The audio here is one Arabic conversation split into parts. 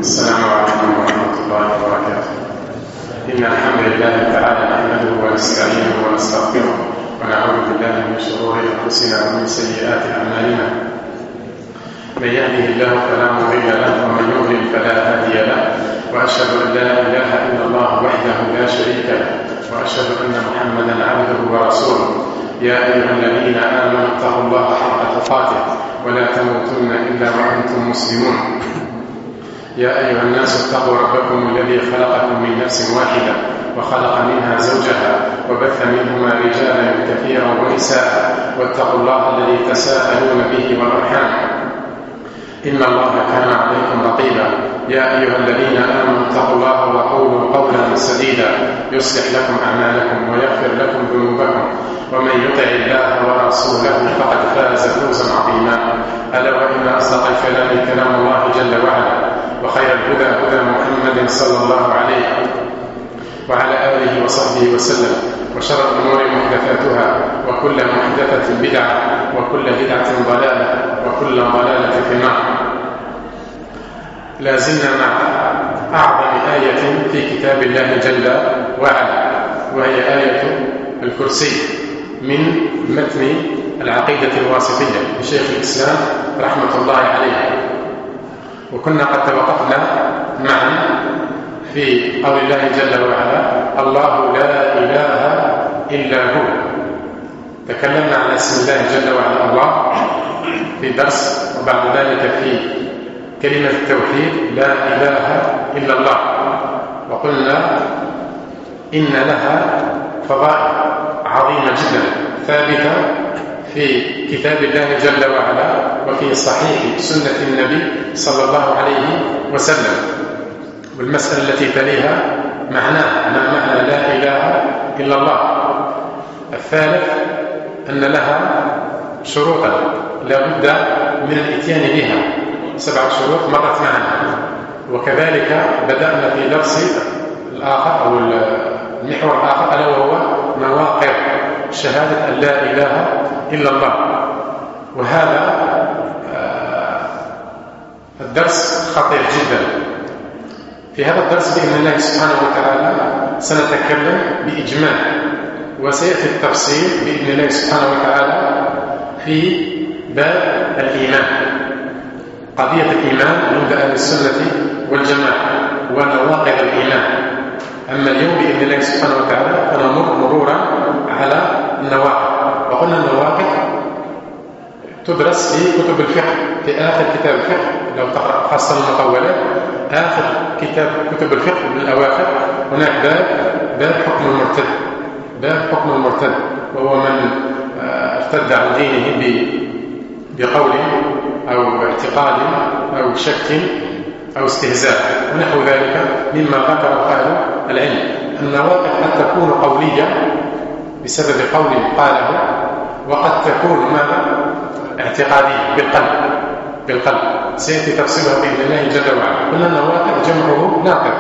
السلام عليكم ورحمة الله وبركاته. إن الحمد لله تعالى نحمده ونستعينه ونستغفره ونعوذ بالله من شرور أنفسنا ومن سيئات أعمالنا. من يهده الله فلا مضل له ومن يضلل فلا هادي له، وأشهد أن لا إله إلا الله وحده لا شريك له، وأشهد أن محمدا عبده ورسوله. يا أيها الذين آمنوا اتقوا الله حق تقاته ولا تموتن إلا وأنتم مسلمون. يا أيها الناس اتقوا ربكم الذي خلقكم من نفس واحدة وخلق منها زوجها وبث منهما رجالا كثيرا ونساء، واتقوا الله الذي تساءلون به والأرحام إن الله كان عليكم رقيبا. يا أيها الذين آمنوا اتقوا الله وقولوا قولا سديدا يصلح لكم أعمالكم ويغفر لكم ذنوبكم، ومن يطع الله ورسوله فقد فاز فوزا عظيما. ألا وإن أصدق الكلام كلام الله جل وعلا، وخير الهدى هدى محمد صلى الله عليه وعلى آله وصحبه وسلم، وشر الأمور محدثاتها، وكل محدثة بدعة، وكل بدعة ضلالة، وكل ضلالة في النار. لا زلنا مع أعظم آية في كتاب الله جل وعلا، وهي آية الكرسي من متن العقيدة الواسطية لشيخ الإسلام رحمة الله عليه. وكنا قد توقفنا معا في قول الله جل وعلا: الله لا إله إلا هو. تكلمنا عن اسم الله جل وعلا الله في درس، وبعد ذلك في كلمة التوحيد لا إله إلا الله، وقلنا إن لها فضائل عظيمة جدا ثابتة في كتاب الله جل وعلا وفي صحيح سنة النبي صلى الله عليه وسلم. والمسألة التي تليها معناها ما معنى لا إله إلا الله. الثالث أن لها شروطا لا بد من الإتيان بها، 7 شروط مرت معنا. وكذلك بدأنا في درس الآخر أو المحور الآخر، ألا وهو مواقع شهادة أن لا إله إلا الله. وهذا الدرس خطير جدا. في هذا الدرس بإذن الله سبحانه وتعالى سنتكلم بإجمال، وسيأتي التفصيل بإذن الله سبحانه وتعالى في باب الإيمان، قضية الإيمان عند أهل السنة والجماعة ونواقض الإيمان. أما اليوم بإذن الله سبحانه وتعالى فنمر مرورا على النواقض. وقلنا النواقض تدرس في كتب الفقه، في آخر كتاب الفقه لو تقرأ خاصة المطولات، آخر كتب الفقه من الأواخر هناك باب حكم المرتد. باب حكم المرتد وهو من ارتد عن دينه بقول أو اعتقاد أو شك أو استهزاء ونحو ذلك مما ذكره أهل العلم. النواقض قد تكون قولية بسبب قول قاله، وقد تكون ماذا؟ اعتقادية بالقلب. سيأتي تفصيلها بإذن الله جل وعلا. قلنا النواقض جمعه ناقض.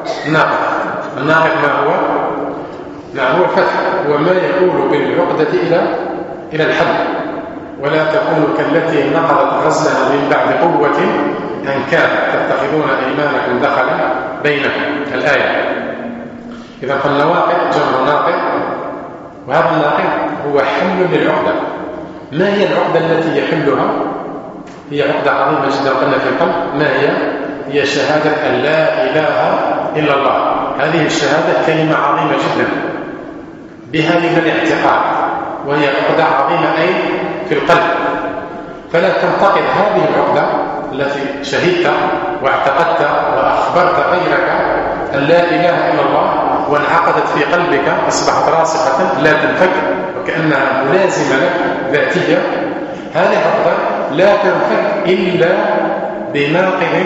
الناقض ما هو؟ نعم، هو الفتح، هو ما يكون بالعقدة إلى الحد، ولا تكون كالتي نقضت غزلها من بعد قوة أنكاثا تتخذون أيمانكم دخلا بينكم، الآية. إذا فالنواقض جمع ناقض، وهذا الناقض هو حل للعقدة. ما هي العقدة التي يحلها؟ هي عقدة عظيمة جدا قلنا في القلب. ما هي شهادة أن لا إله إلا الله. هذه الشهادة كلمة عظيمة جدا بها من الاعتقاد، وهي عقدة عظيمة أي في القلب. فلا تنتقد هذه العقدة التي شهدت واعتقدت وأخبرت غيرك أن لا إله إلا الله وانعقدت في قلبك، أصبحت راسخة لا تنفك وكأنها ملازمة لك ذاتية. هذه العقدة لا تنفك إلا بناقض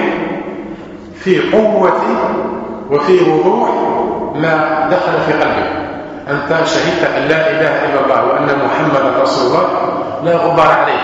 في قوة وفي وضوح ما دخل في قلبك. أنت شهدت أن لا إله إلا الله وأن محمدا رسول الله لا غبار عليه،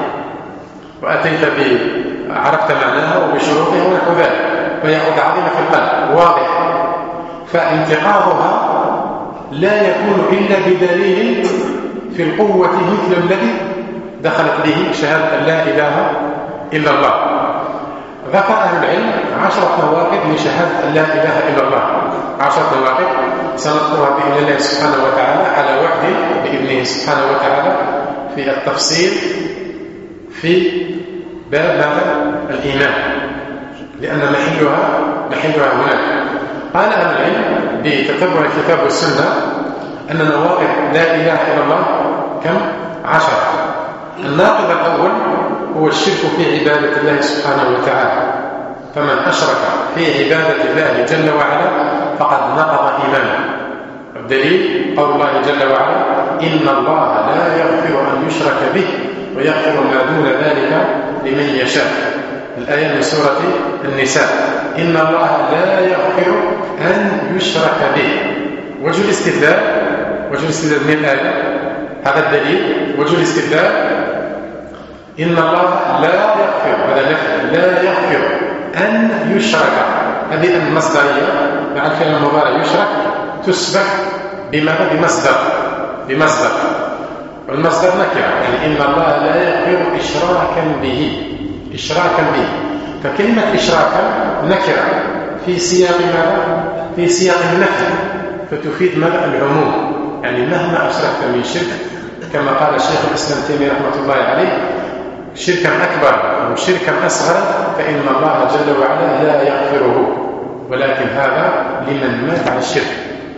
وأتيت عرفت معناها وبشروطها ونحو ذلك، فهي عقدة عظيمة في القلب واضح. فانتقاضها لا يكون إلا بدليل في القوة مثل الذي دخلت به شهادة أن لا إله إلا الله. ذكر أهل العلم 10 نواقض من شهادة أن لا إله إلا الله. 10 نواقض سنذكرها بإذن الله سبحانه وتعالى على وعد بإذنه سبحانه وتعالى في التفصيل في باب ماذا؟ الإيمان، لأن محلها هناك. قال أهل العلم بتتبع الكتاب والسنة أن نواقض لا إله إلا الله كم؟ 10. الناقض الأول هو الشرك في عبادة الله سبحانه وتعالى، فمن أشرك في عبادة الله جل وعلا فقد نقض إيمانه. الدليل قول الله جل وعلا: إن الله لا يغفر أن يشرك به ويغفر ما دون ذلك لمن يشاء. الآية من سورة النساء: إن الله لا يغفر أن يشرك به. وجه الاستدلال من الآية هذا الدليل. وجه الاستدلال: إن الله لا يغفر، هذا نفي، لا يغفر أن يشرك. هذه المصدرية مع الفعل المضارع يشرك تسبق بماذا؟ بمصدر، والمصدر نكرة، يعني إن الله لا يغفر إشراكا به. فكلمة إشراكا نكرة في سياق ماذا؟ في سياق النفي، فتفيد ماذا؟ العموم، يعني مهما أشركت من شرك، كما قال الشيخ الإسلام تيمية رحمة الله عليه: شركا أكبر أو شركا أصغر فإن الله جل وعلا لا يغفره، ولكن هذا لمن مات على الشرك.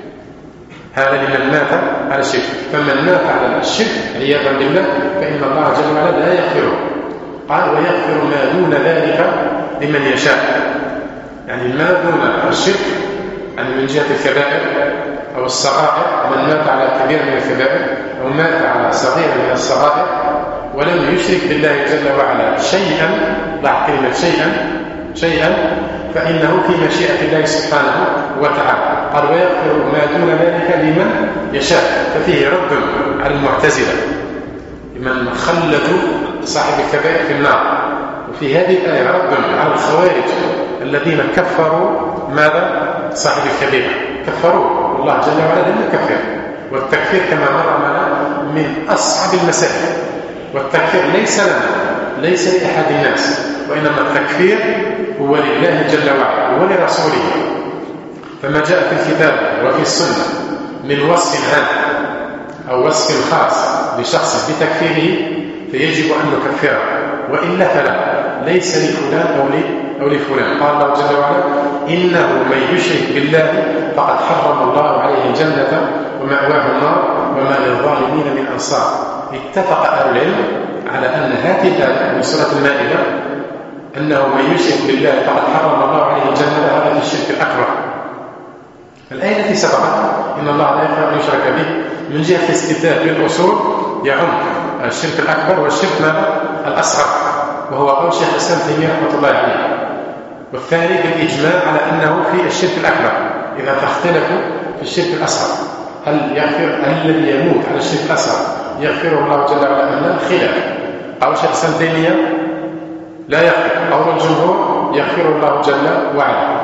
فمن مات على الشرك عياذا بالله فإن الله جل وعلا لا يغفره. قال: ويغفر ما دون ذلك لمن يشاء، يعني ما دون الشرك، يعني من جهة الكبائر أو الصغائر. من مات على كبير من الكبائر أو مات على صغير من الصغائر ولم يشرك بالله جل وعلا شيئا، ضع كلمة شيئا، فإنه في مشيئة الله سبحانه وتعالى. قال: ويغفر ما دون ذلك لمن يشاء. ففيه رد على المعتزلة لمن خلدوا صاحب الكبائر في النار، وفي هذه الآية رد على الخوارج الذين كفروا ماذا؟ صاحب الكبيرة، كفروا الله جل وعلا لم يكفر. والتكفير كما مر معنا من أصعب المسائل، والتكفير ليس لأحد الناس، وإنما التكفير هو لله جل وعلا ولرسوله. فما جاء في الكتاب وفي السنة من وصف عام أو وصف خاص لشخص بتكفيره فيجب أن نكفره، وإلا فلا، ليس لفلان أو لفلان. قال الله جل وعلا: إنه من يشرك بالله فقد حرم الله عليه الجنة ومأواه النار وما للظالمين من أنصار. اتفق أهل العلم على أن هذه الآية من سورة المائدة أنه من يشرك بالله فقد حرم الله عليه الجنة، هذا في الشرك الأكبر. الآية التي سبقت إن الله لا يغفر أن يشرك به من جهة الاستدلال بالأصول يعم الشرك الأكبر والشرك الأصغر، وهو قول شيخ الإسلام تيمية رحمة الله عليه. والثاني بالإجماع على أنه في الشرك الأكبر، إذا تختلفوا في الشرك الأصغر هل الذي يموت على الشرك الأصغر يغفره الله جل وعلا أم لا؟ خلاف. قول شيخ الإسلام تيمية لا يغفر، قول الجمهور يغفر الله جل وعلا.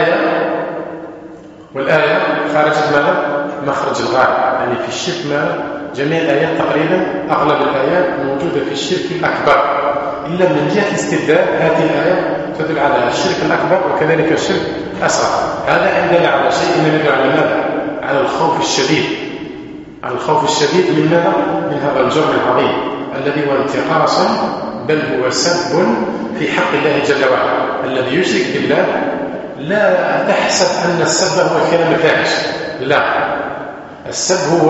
والآية خرجت ماذا؟ مخرج الغالب، يعني في الشرك جميع الآيات تقريبا أغلب الآيات موجودة في الشرك الأكبر، إلا من جهة الاستدلال هذه الآية تدل على الشرك الأكبر وكذلك الشرك الأصغر. هذا إن دل على شيء يدل على ماذا؟ على الخوف الشديد من ماذا؟ من هذا الجرم العظيم الذي هو انتقاص، بل هو سب في حق الله جل وعلا. الذي يشرك بالله لا تحسب أن السب هو الكلام الفاحش، لا، السب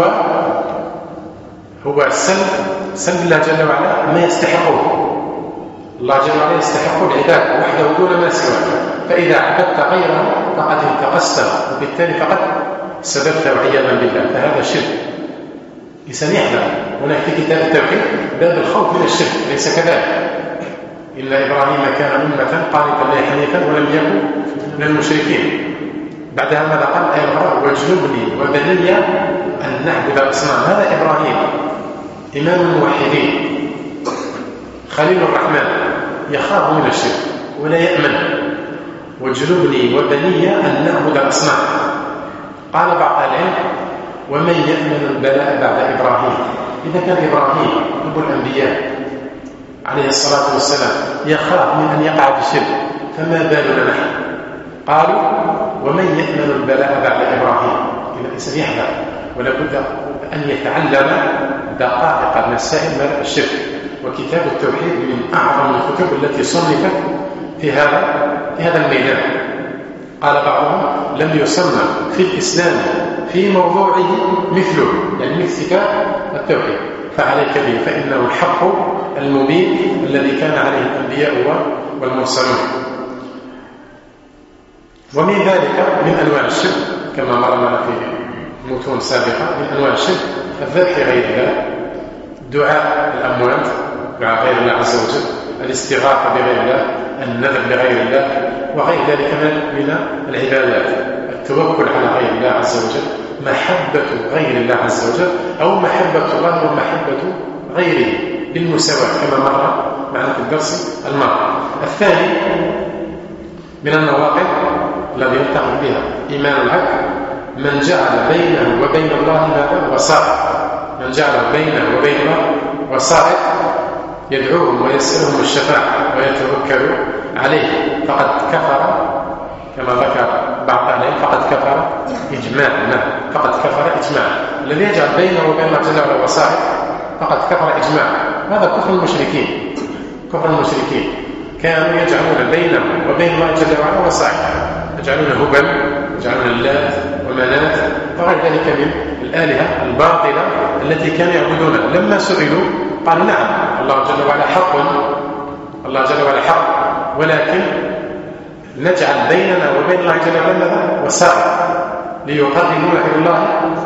هو سب الله جل وعلا ما يستحقه. الله جل وعلا يستحق العباد وحده دون ما سواه، فإذا عبدت غيره فقد انتقصته، وبالتالي فقد سببت عياذا بالله، فهذا شرك. إنسان يحذر. هناك في كتاب التوحيد باب الخوف من الشرك، ليس كذلك. إن إبراهيم كان أمة قانتا لله حنيفا ولم يكن من المشركين. بعدها ماذا قال؟ أي الله واجنبني وبني أن نعبد الأصنام. هذا إبراهيم إمام الموحدين خليل الرحمن، يخاف من الشرك ولا يأمن. واجنبني وبني أن نعبد الأصنام. قال بعض العلم: ومن يأمن البلاء بعد إبراهيم؟ إذا كان إبراهيم أبو الأنبياء عليه الصلاة والسلام يخاف من أن يقع في الشرك، فما بالنا نحن؟ قالوا ومن يأمن البلاء بعد إبراهيم؟ إذا الإنسان يحذر ولا بد أن يتعلم دقائق مسائل الشرك. وكتاب التوحيد من أعظم الكتب التي صنفت في هذا الميدان. قال بعضهم لم يصنف في الإسلام في موضوعه مثله، يعني مثل كتاب التوحيد، فعليك به فإنه الحق المبين الذي كان عليه الأنبياء والمرسلون. ومن ذلك من أنواع الشرك كما مرنا في متون سابقة، من أنواع الشرك الذبح غير الله، دعاء الأموات، دعاء غير الله عز وجل، الاستغاثة بغير الله، النذر لغير الله، وغير ذلك من العبادات، التوكل على غير الله عز وجل، محبة غير الله عز وجل أو محبة الله ومحبة غيره بالمساواة كما مر معنا في الدرس الماضي. الثاني من النواقض الذي يلتقي بها إيمان العبد من جعل بينه وبين الله ماذا؟ وسائط. من جعل بينه وبين الله وسائط يدعوهم ويسألهم الشفاعة ويتوكل عليه فقد كفر، كما ذكر بعض أهلهم فقد كفر إجماعا. فقد كفر إجماعا. الذي يجعل بينه وبين الله جل وعلا وسائط فقد كفر إجماعا. هذا كفر المشركين. كفر المشركين كانوا يجعلون بينهم وبين الله جل وعلا وسائط، يجعلون هبل، يجعلون اللات ومنات وغير ذلك من الآلهة الباطلة التي كانوا يعبدونها. لما سئلوا قالوا نعم الله جل وعلا حق، الله جل وعلا حق، ولكن نجعل بيننا وبين الله جل وعلا وسائط ليقربونا إلى الله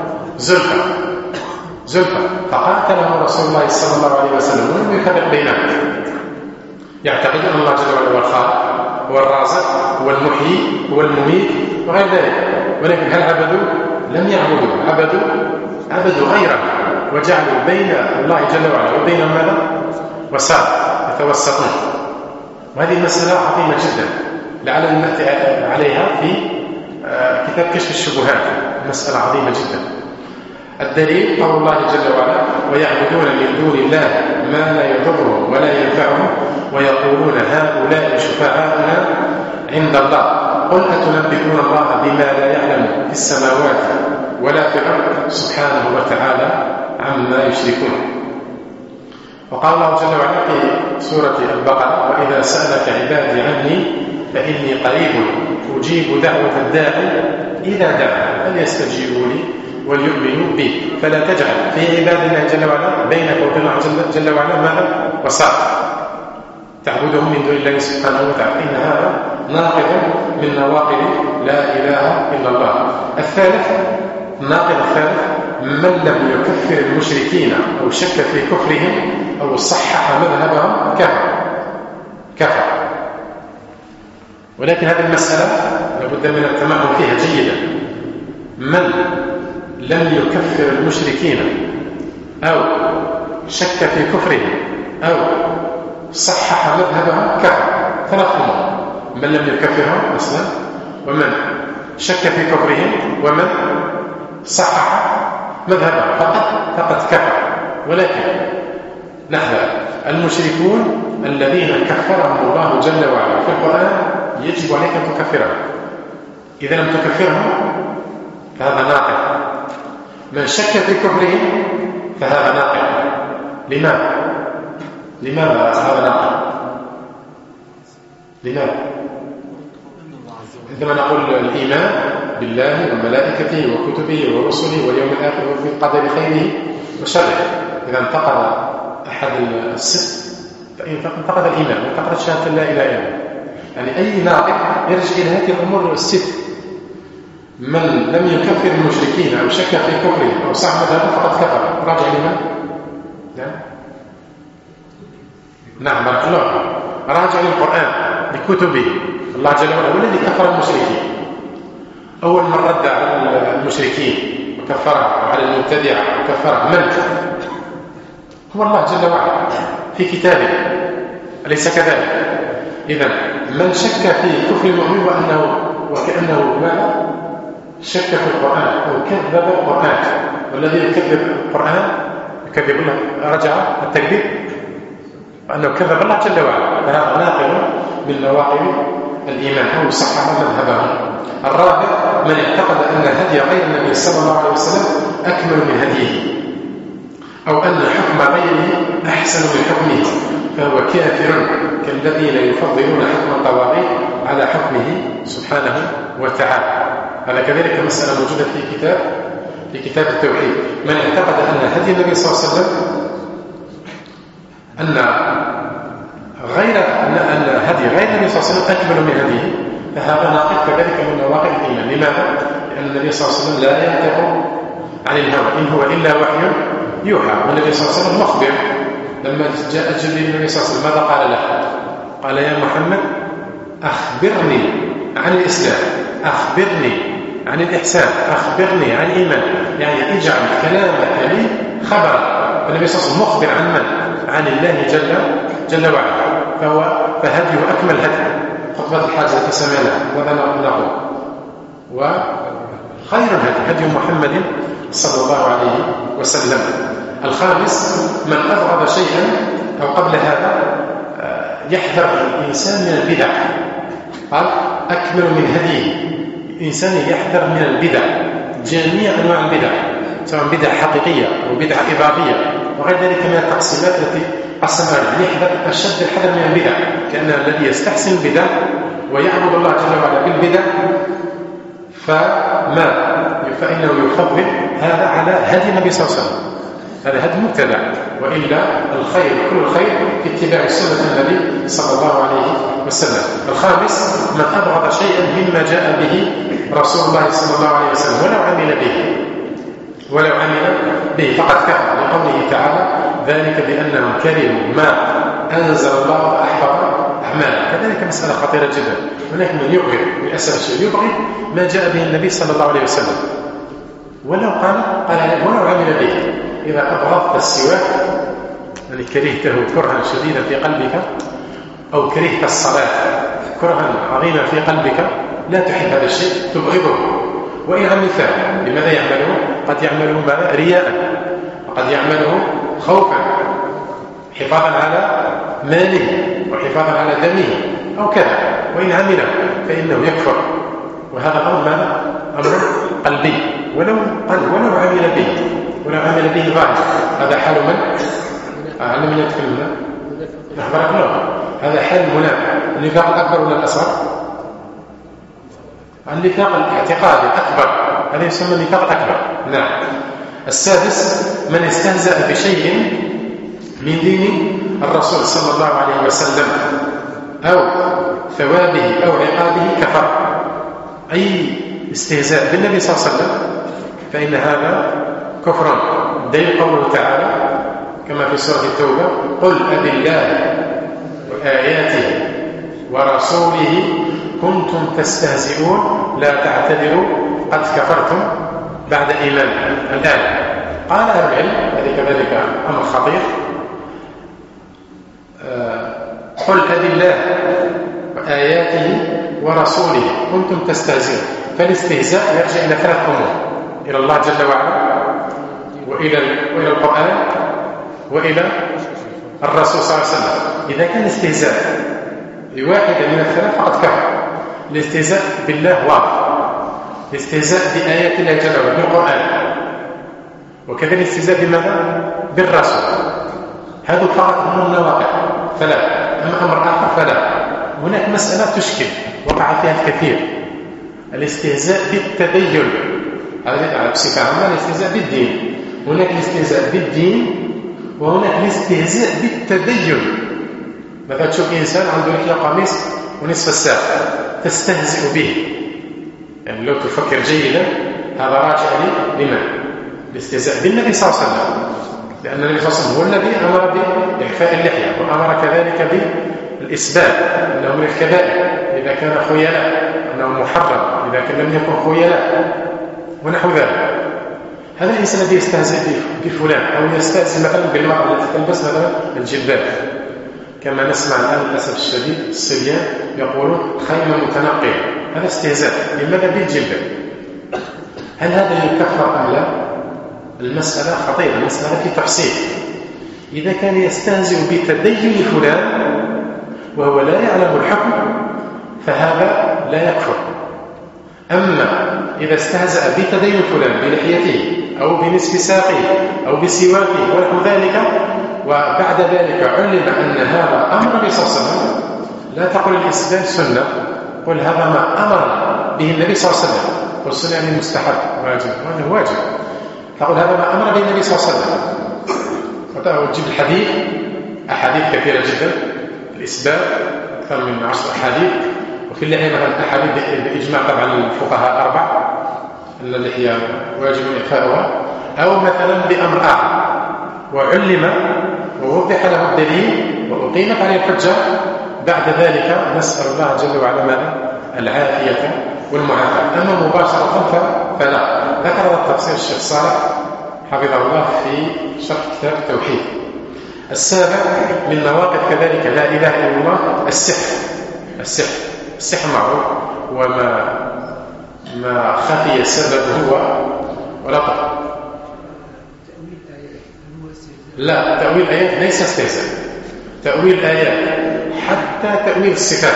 زلفى. فقاتلهم رسول الله صلى الله عليه وسلم ولم يفرق بينهم، يعتقد أن الله جل وعلا هو الخالق، هو الرازق، هو المحيي، هو المميت وغير ذلك. ولكن هل عبدوا؟ لم يعبدوا، عبدوا غيره وجعلوا بين الله جل وعلا وبين ماذا؟ وسائط يتوسطون. وهذه مسألة عظيمة جدا لعلنا نأتي عليها في كتاب كشف الشبهات، مسألة عظيمة جدا. الدليل قول الله جل وعلا ويعبدون من دون الله ما لا يضرهم ولا ينفعهم ويقولون هؤلاء شفعاؤنا عند الله قل أتنبئون الله بما لا يعلم في السماوات ولا في الأرض سبحانه وتعالى عما يشركون. وقال الله جل وعلا في سورة البقرة وإذا سألك عبادي عني فإني قريب أجيب دعوة الداعي إذا دعا فليستجيبوا لي وليؤمنوا بي. فلا تجعل في عباد الله جل وعلا بينك وبين الله جل وعلا ماذا؟ وسائط تعبدهم من دون الله سبحانه وتعالى، إن هذا ناقض من نواقض لا إله إلا الله. الثالث، الناقض الثالث من لم يكفر المشركين أو شك في كفرهم أو صحح مذهبهم كفر. ولكن هذه المسألة لابد من التمعن فيها جيدا. من لم يكفر المشركين أو شك في كفرهم أو صحح مذهبهم كفر. ثلاث أمور: من لم يكفرهم أصلا، ومن شك في كفرهم، ومن صحح مذهبهم فقد كفر. ولكن نحذر المشركون الذين كفرهم الله جل وعلا في القرآن يجب عليك أن تكفرهم. إذا لم تكفرهم فهذا ناقض. من شك في كفرهم فهذا ناقض. لماذا هذا ناقض؟ لماذا؟ عندما نقول الإيمان بالله وملائكته وكتبه ورسله واليوم الآخر وفي القدر خيره وشره، إذا انتقض أحد الست فإن انتقض الإيمان وانتقضت شهادة لا إله إلا الله. يعني أي ناقض يرجع إلى هذه الأمور الست. من لم يكفر المشركين أو شك في كفرهم أو صح مذهبه فقد كفر. راجع لمن؟ نعم بارك الله. راجع للقرآن لكتبه. الله جل وعلا هو الذي كفر المشركين. أول من رد على المشركين وكفره وعلى المبتدعة وكفره من؟ هو الله جل وعلا في كتابه، أليس كذلك؟ إذن من شك في كفر المؤمن وكأنه ما شك في القرآن أو كذب القرآن، والذي يكذب القرآن يكذب الله رجع التكذيب أنه كذب الله جل وعلا. فهذا ناقض من نواقض الإيمان أو صحح مذهبهم. الرابع من اعتقد أن هدي غير النبي صلى الله عليه وسلم أكمل من هديه، أو أن حكم غيره أحسن من حكمه، فهو كافر كالذين يفضلون حكم الطواغيت على حكمه سبحانه وتعالى. هذا كذلك مسألة موجودة في كتاب التوحيد. من اعتقد أن هدي النبي صلى الله عليه وسلم أن هدي غير النبي صلى الله عليه وسلم أكمل من هديه، فهذا ناقض كذلك من نواقض الإيمان. لماذا؟ لأن النبي صلى الله عليه وسلم لا ينطق عن الهوى، إن هو إلا وحي يوحى. والنبي صلى الله عليه وسلم مخبر. لما جاء جبريل النبي صلى الله عليه وسلم ماذا قال له؟ قال يا محمد أخبرني عن الإسلام، أخبرني عن الإحسان، أخبرني عن الإيمان، يعني اجعل كلامك لي خبرا. النبي صلى الله عليه وسلم مخبر عن من؟ عن الله جل وعلا. فهديه أكمل هدي. خطبة الحاجة التي سمعناها وهذا نقول. وخير هدي محمد صلى الله عليه وسلم. الخامس من أبغض شيئا، أو قبل هذا يحذر الإنسان من البدع. قال أكمل من هديه. الإنسان يحذر من البدع، جميع أنواع البدع، سواء بدع حقيقية أو بدع إضافية وغير ذلك من التقسيمات التي قسمها. يحذر أشد الحذر من البدع، كأن الذي يستحسن البدع ويعبد الله جل وعلا بالبدع فإنه يفضل هذا على هدي النبي صلى الله عليه وسلم. هذا هدي مبتدع، وإلا الخير كل الخير في اتباع سنة النبي صلى الله عليه وسلم. الخامس من أبغض شيئا مما جاء به رسول الله صلى الله عليه وسلم ولو عمل به فقد كفر، لقوله تعالى ذلك بأنهم كرهوا ما أنزل الله وأحبط أعمالهم. كذلك مسألة خطيرة جدا. هناك من يبغض للأسف الشيء يبغض ما جاء به النبي صلى الله عليه وسلم ولو عمل به. إذا أبغضت السواك يعني كرهته كرها شديدا في قلبك، أو كرهت الصلاة كرها عظيما في قلبك، لا تحب هذا الشيء تبغضه. وإن عملته لماذا يعمله؟ قد يعمله رياء، وقد يعمله خوفا، حفاظا على ماله وحفاظا على دمه أو كذا. وإن عمله فإنه يكفر. وهذا الأمر أمر قلبي، ولو عمل به ظاهر. هذا حال من؟ من يتكلمنا؟ نحبرك الله. هذا حال المنافق. النفاق الأكبر ولا الأصغر؟ النفاق الاعتقادي الأكبر، هذا يسمى النفاق الأكبر. نعم. السادس من استهزأ بشيء من دين الرسول صلى الله عليه وسلم أو ثوابه أو عقابه كفر. أي استهزاء بالنبي صلى الله عليه وسلم فإن هذا كفر. دليل قوله تعالى كما في سورة التوبة قل أبي الله وآياته ورسوله كنتم تستهزئون لا تعتذروا قد كفرتم بعد إيمان. الآن قال أهل العلم هذه كذلك أمر خطير. قل أبي الله وآياته ورسوله كنتم تستهزئون. فالاستهزاء يرجع إلى ثلاث أمور: إلى الله جل وعلا، وإلى القرآن، وإلى الرسول صلى الله عليه وسلم. إذا كان الاستهزاء لواحدة من الثلاث فقد كفر. الاستهزاء بالله واضح، الاستهزاء بآيات الله جل وعلا بالقرآن، وكذلك الاستهزاء بماذا؟ بالرسول. هذا فقط من النواقع ثلاث. أما أمر آخر فلا. هناك مسألة تشكل وقع فيها الكثير: الاستهزاء بالتدين. هذا بصفة عامة الاستهزاء بالدين. هناك الاستهزاء بالدين وهناك الاستهزاء بالتدين. مثلا تشوف إنسان عنده لحية قميص ونصف الساق تستهزئ به، يعني لو تفكر جيدا هذا راجع لمن؟ الاستهزاء بالنبي صلى الله عليه وسلم، لأن النبي صلى الله عليه وسلم هو الذي أمر بإعفاء اللحية، وأمر كذلك بالإسباب أنه من الكبائر إذا كان خيلاء، أنه محرم إذا كان لم يكن خيلاء ونحو ذلك. هذا الإنسان الذي يستهزئ بفلان أو يستهزئ مثلا بالمرأة التي تلبس مثلا الجلباب، كما نسمع الآن للأسف الشديد الصبيان يقولون خيمة متنقية. هذا استهزاء. لماذا؟ بالجلباب. هل هذا يكفر أم لا؟ المسألة خطيرة، المسألة في تحصيل. إذا كان يستهزئ بتدين فلان وهو لا يعلم الحكم فهذا لا يكفر. أما إذا استهزأ بتدين فلان بلحيته أو بنصف ساقه أو بسواكه ونحو ذلك، وبعد ذلك علم أن هذا أمر النبي صلى الله عليه وسلم، لا تقل الإسلام سنة، قل هذا ما أمر به النبي صلى الله عليه وسلم، والسنة يعني مستحب واجب، وهذا واجب، تقول هذا ما أمر به النبي صلى الله عليه وسلم، وتجيب الحديث أحاديث كثيرة جدا الإسباب أكثر من 10 أحاديث، وفي اللحية مثلا أحاديث بإجماع طبعا الفقهاء 4 أن اللحية واجب إعفاؤها، أو مثلا بأمر آخر وعلم ووضح له الدليل وأقيمت عليه الحجة، بعد ذلك نسأل الله جل وعلا ماذا؟ العافية والمعافاة. أما مباشرة فلا. ذكر هذا التفسير الشيخ صالح حفظه الله في شرح كتاب التوحيد. السابع من مواقف كذلك لا إله إلا الله السحر معروف، وما خفي سببه ولطف. لا، تأويل آيات ليس استهزاء، تأويل آيات حتى تأويل الصفات،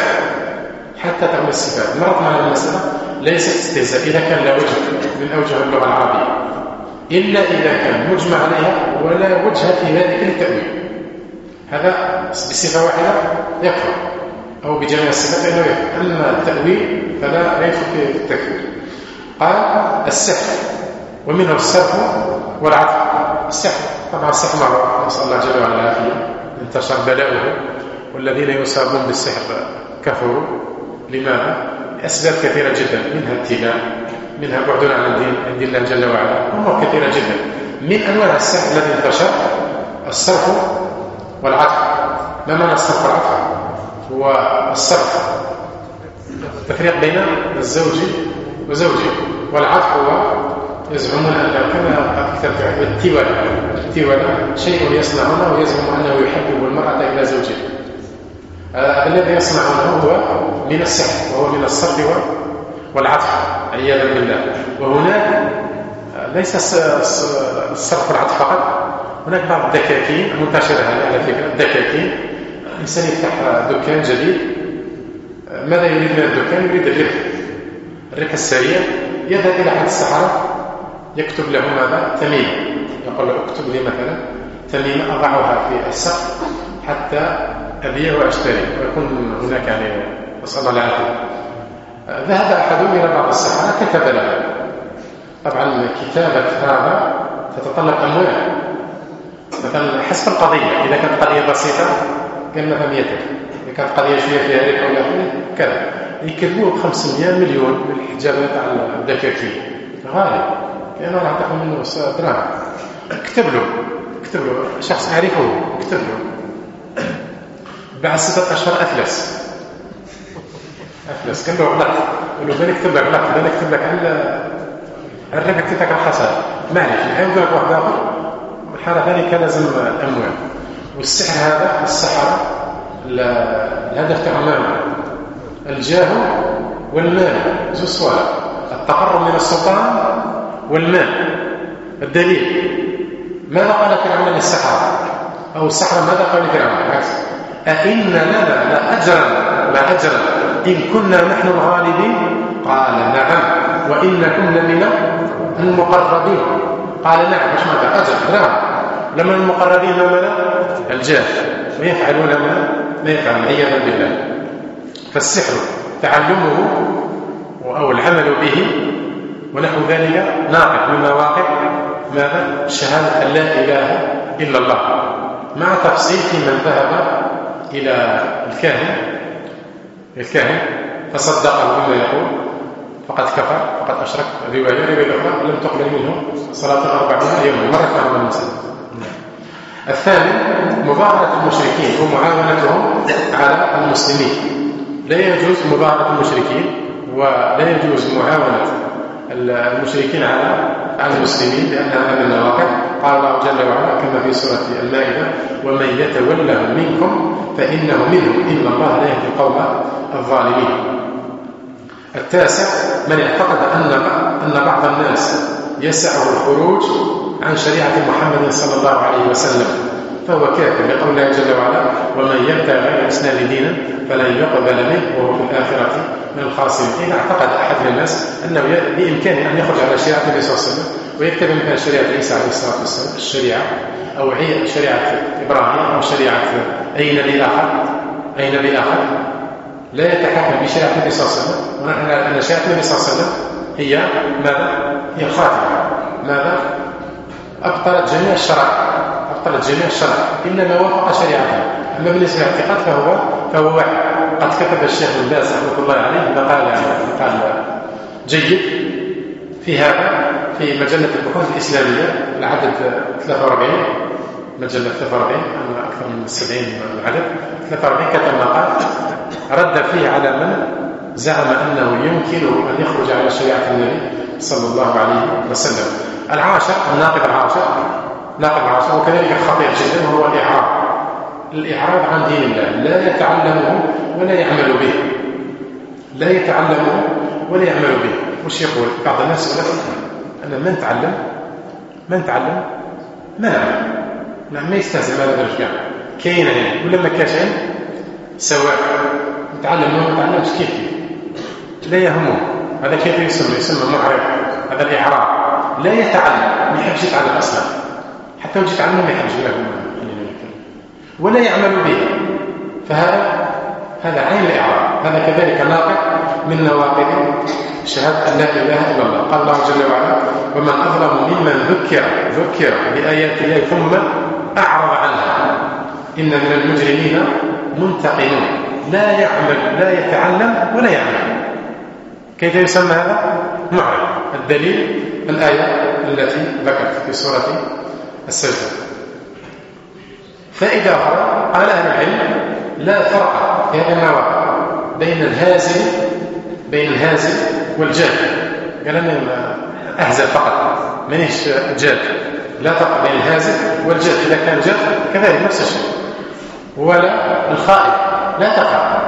مرت معنا المسألة ليست استهزاء إذا كان لا وجه من أوجه اللغة العربية، إلا إذا كان مجمع عليها ولا وجه في ذلك التأويل، هذا بصفة واحدة يكفر، أو بجميع الصفات إنه يكفر. أما التأويل فلا يدخل في التكفير. قال السحر ومنه الصرف والعطف. السحر طبعا السحر معروف، نسأل الله جل وعلا العافية، انتشر بلاؤه، والذين يصابون بالسحر كفروا. لماذا؟ أسباب كثيرة جدا، منها ابتلاء، منها بعد عن دين الله جل وعلا، أمور كثيرة جدا. من أنواع السحر الذي انتشر الصرف والعطف. ما معنى الصرف والعطف؟ هو الصرف التفريق بين الزوج وزوجه، والعطف هو يزعمون أنه كما كتبت التيولة شيء يصنعونه ويزعم أنه يحبب المرأة إلى زوجها. الذي يصنعونه هو من السحر، وهو من الصرف والعطف عياذا بالله. وهناك ليس الصرف والعطف فقط، هناك بعض الدكاكين منتشرة على فكرة. الدكاكين الإنسان يفتح دكان جديد، ماذا يريد من الدكان؟ يريد الربح السريع، يذهب إلى أحد السحرة يكتب له ماذا؟ تميمة، يقول له اكتب لي مثلا تميمة أضعها في السقف حتى أبيع وأشتري، ويكون هناك يعني نسأل الله العافية. ذهب أحدهم إلى بعض السحرة كتب له. طبعا كتابة هذا تتطلب أموال، مثلا حسب القضية، إذا كانت قضية بسيطة قال مثلا 100، إذا كانت قضية شوية فيها ربح ولا كذا، يكتبوه 500 مليون من الحجابات على الدكاكين، غالي، لأنه راح تأخذ منه دراهم. اكتب له شخص أعرفه، اكتب له بعد 6 أشهر أفلس. قال له غلط، قال له بنكتب لك غلط، بنكتب لك على الربح كتبك الخسارة، معلش الحين لك واحد آخر، الحالة ذلك لازم الأموال. والسحر هذا السحرة الهدف تاعهم الجاه والمال، زو صوالح، التقرب من السلطان والمال. الدليل ماذا قال فرعون للسحرة، أو السحرة ماذا قال لفرعون؟ أئن لنا لأجرا إن كنا نحن الغالبين؟ قال نعم وإنكم لمن المقربين. قال نعم، مش ماذا؟ أجر، نعم، لمن المقربين من الجاه، ويفعلون ما يفعل عياذا بالله. فالسحر تعلمه أو العمل به ونحو ذلك ناقض من مواقف ماذا؟ شهادة أن لا إله إلا الله، مع تفصيل في من ذهب إلى الكاهن فصدقه بما يقول فقد كفر، فقد أشرك. رواية أخرى لم تقبل منه صلاة 40 يوما، مرت معنا المسلم. الثاني مظاهرة المشركين ومعاونتهم على المسلمين. لا يجوز مظاهرة المشركين ولا يجوز معاونة المشركين على المسلمين، لأنها من الواقع. قال الله جل وعلا كما في سورة المائدة ومن يتولهم منكم فإنه منهم إن الله لا يهدي القوم الظالمين. التاسع من اعتقد أن بعض الناس يسعه الخروج عن شريعة محمد صلى الله عليه وسلم فهو كافر لقول الله جل وعلا: ومن يبتغي غير الإسلام دينا فلن يقبل منه وهو في الآخرة من الخاسرين. إذا اعتقد أحد من الناس أنه بإمكانه أن يخرج على شريعة النبي صلى الله عليه وسلم ويكتب مثلا شريعة عيسى عليه الصلاة والسلام، الشريعة أو شريعة إبراهيم أو شريعة أي نبي آخر لا يتحكم بشريعة النبي صلى الله عليه وسلم، ونحن أن شريعة النبي صلى الله عليه وسلم هي ماذا؟ هي الخاتمة. ماذا؟ أبطلت جميع الشرع إلا ما وافق شريعته. أما بالنسبة للاعتقاد فهو واحد. قد كتب الشيخ بن باز رحمه الله عليه مقال جيد في هذا في مجلة البحوث الإسلامية العدد 43، مجلة 43 أكثر من 70 العدد 43، كتب مقال رد فيه على من زعم أنه يمكن أن يخرج على شريعة النبي صلى الله عليه وسلم. الناقض العاشر وكذلك خطير جدا هو الإعراض عن دين الله، لا يتعلمه ولا يعمل به. وش يقول بعض الناس؟ يقول أنا من تعلم ما نعلم، ما يستهزئ هذا الرجال كاين ولا ما كاش سواء متعلم ولا ما تعلمش كيف لا يهمه. هذا كيف يسمى معرض. هذا الإعراض لا يتعلم، ما يحبش يتعلم أصلا، حتى وجد يتعلم ما يحبش ولا يعمل به. فهذا عين الإعراض. هذا كذلك ناقض من نواقض شهادة أن لا إله إلا الله. قال الله جل وعلا: ومن أظلم ممن ذكر بآيات الله ثم أعرض عنها إن من المجرمين منتقمون. لا يتعلم ولا يعمل. كيف يسمى هذا؟ معرض. الدليل الآية التي ذكرت في سورة السجدة. فإذا قال أهل العلم: لا فرق في هذه النواقض بين الهازل والجاد. قال أنا أهزل فقط مانيش جاد. لا فرق بين الهازل والجاد. إذا كان جاد كذلك نفس الشيء. ولا الخائف لا تقع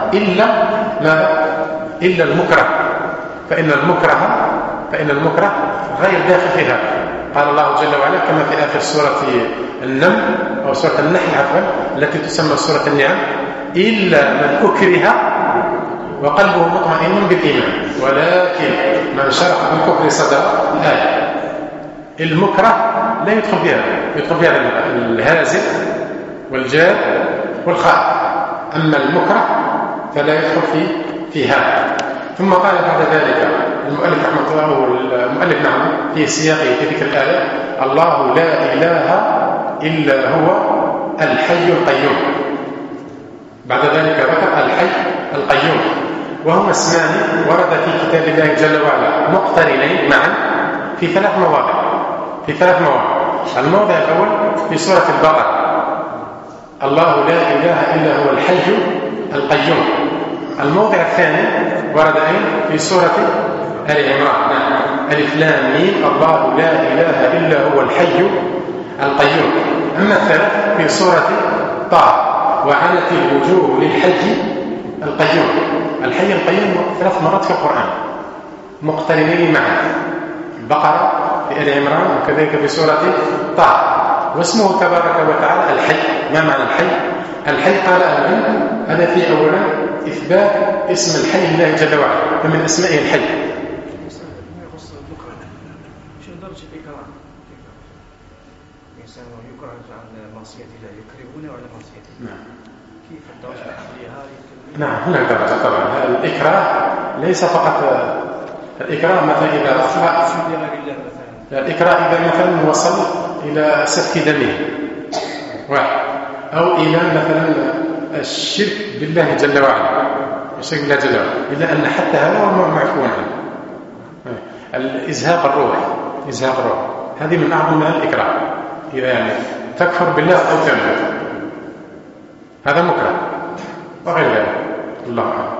إلا المكره، فإن المكره غير داخل في هذا. قال الله جل وعلا كما في آخر سورة النمل أو سورة النحل عفوا التي تسمى سورة النعم: إلا من أكره وقلبه مطمئن بالإيمان ولكن من شرح بالكفر صدره. الآية المكره لا يدخل فيها الهازل والجاد والخائف. أما المكره فلا يدخل في هذا. ثم قال بعد ذلك المؤلف رحمه الله في سياقه في ذكر الآية: الله لا إله إلا هو الحي القيوم. بعد ذلك ذكر الحي القيوم، وهما اسمان ورد في كتاب الله جل وعلا مقترنين معا في ثلاث مواضع. الموضع الأول في سورة البقرة: الله لا إله إلا هو الحي القيوم. الموضع الثاني ورد في سورة آل عمران: ألف لام ميم الله لا إله إلا هو الحي القيوم. أما الثالث في سورة طه: وعنت الوجوه للحي القيوم. الحي القيوم 3 مرات في القرآن مقترنين معا: البقرة، في آل عمران، وكذلك في سورة طه. واسمه تبارك وتعالى الحي. ما معنى الحي؟ قال أهل هذا في أولا إثبات اسم الحي لله جل وعلا، فمن أسمائه الحي. شو درجة الإكراه؟ الإنسان يكره عن معصية الله، يكرهونه على معصيته. نعم. كيف الدرجة العقلية هذه؟ نعم هناك درجة طبعا. الإكراه ليس فقط الإكراه مثلا إذا الإكراه إذا مثلا وصل إلى سفك دمه واحد، أو إلى مثلا الشرك بالله جل وعلا، إلا أن حتى هذا هو معفو عنه. الإزهاق الروح هذه من أعظم من الإكراه. إذا يعني تكفر بالله أو تموت هذا مكره وغير ذلك. الله أعلم.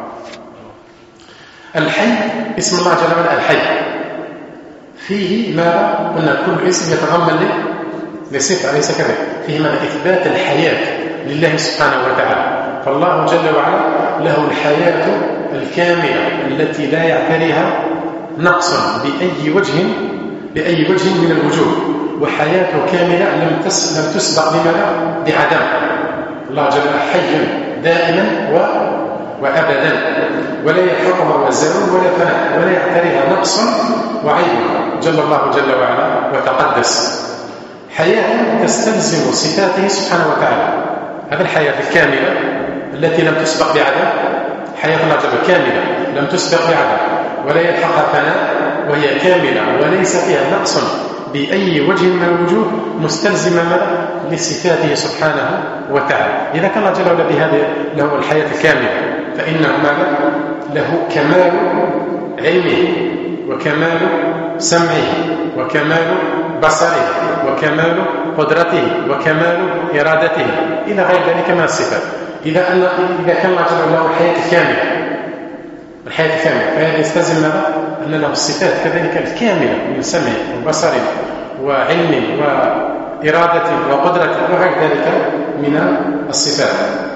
الحي اسم الله جل وعلا الحي، فيه ماذا؟ قلنا كل اسم يتضمن لصفة، أليس كذلك؟ فيه ماذا؟ إثبات الحياة لله سبحانه وتعالى. فالله جل وعلا له الحياة الكاملة التي لا يعتريها نقص بأي وجه من الوجوه. وحياته كاملة لم تسبق لماذا؟ بعدم. الله جل وعلا حي دائما وأبدا، ولا يلحقها وزن ولا فناء، ولا يعتريها نقص وعيب، جل الله جل وعلا وتقدس. حياة تستلزم صفاته سبحانه وتعالى. هذه الحياة الكاملة التي لم تسبق بعدم، حياة الله جل كاملة لم تسبق بعدم ولا يلحقها فناء، وهي كاملة وليس فيها نقص بأي وجه من الوجوه، مستلزمة لصفاته سبحانه وتعالى. إذا كان الله جل وعلا بهذه له الحياة الكاملة، فإنه له كمال علمه وكمال سمعه وكمال بصره وكمال قدرته وكمال إرادته إلى غير ذلك من الصفات. إذا كان الله جل وعلا له الحياة الكاملة، فهذا يستلزم ماذا؟ أن له الصفات كذلك الكاملة من سمع وبصر وعلم وإرادة وقدرة وغير ذلك من الصفات.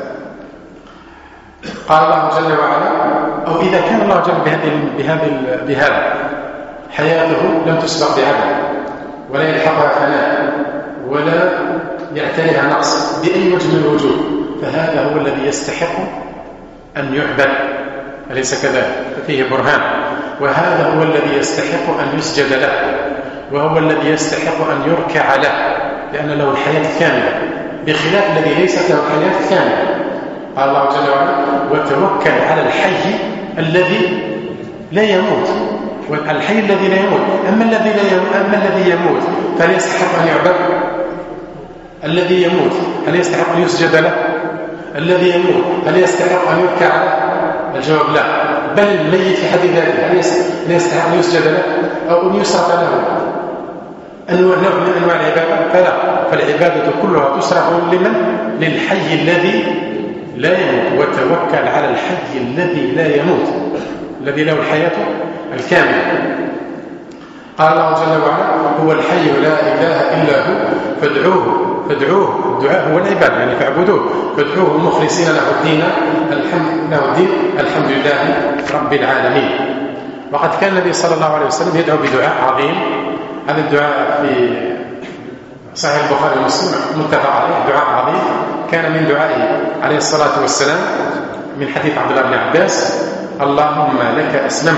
قال الله جل وعلا: أو إذا كان الله جل بهذا حياته لم تسبق بعدم ولا يلحقها فناء ولا يعتريها نقص بأي وجه من الوجوه، فهذا هو الذي يستحق أن يعبد، أليس كذلك؟ ففيه برهان. وهذا هو الذي يستحق أن يسجد له، وهو الذي يستحق أن يركع له، لأن له الحياة الكاملة، بخلاف الذي ليست له الحياة الكاملة. قال الله جل وعلا: وتوكل على الحي الذي لا يموت. والحي الذي لا يموت. أما الذي يموت فهل يستحق أن يعبد؟ الذي يموت هل يستحق أن يسجد له؟ الذي يموت هل يستحق أن يركع له؟ الجواب لا. بل الميت في حد ذاته هل يستحق أن يسجد له أو أن يصرف له أنواع من أنواع العبادة؟ فلا. فالعبادة كلها تصرف لمن؟ للحي الذي لا يموت. وتوكل على الحي الذي لا يموت، الذي له الحياة الكاملة. قال الله جل وعلا: هو الحي لا إله إلا هو فادعوه. الدعاء هو العبادة، يعني فاعبدوه، فادعوه مخلصين له الدين الحمد لله رب العالمين. وقد كان النبي صلى الله عليه وسلم يدعو بدعاء عظيم. هذا الدعاء في صحيح البخاري ومسلم متفق عليه، دعاء عظيم كان من دعائه عليه الصلاة والسلام من حديث عبد الله بن عباس: اللهم لك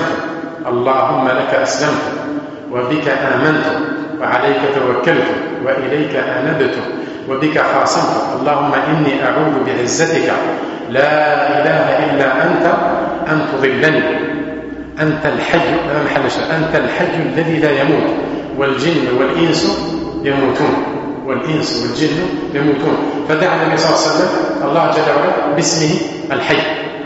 أسلمت وبك آمنت وعليك توكلت وإليك أنبت وبك خاصمت، اللهم إني أعوذ بعزتك لا إله إلا أنت أن تضلني، أنت الحي الذي لا يموت، والجن والإنس يموتون. فدعا النبي صلى الله عليه وسلم الله جل وعلا باسمه الحي.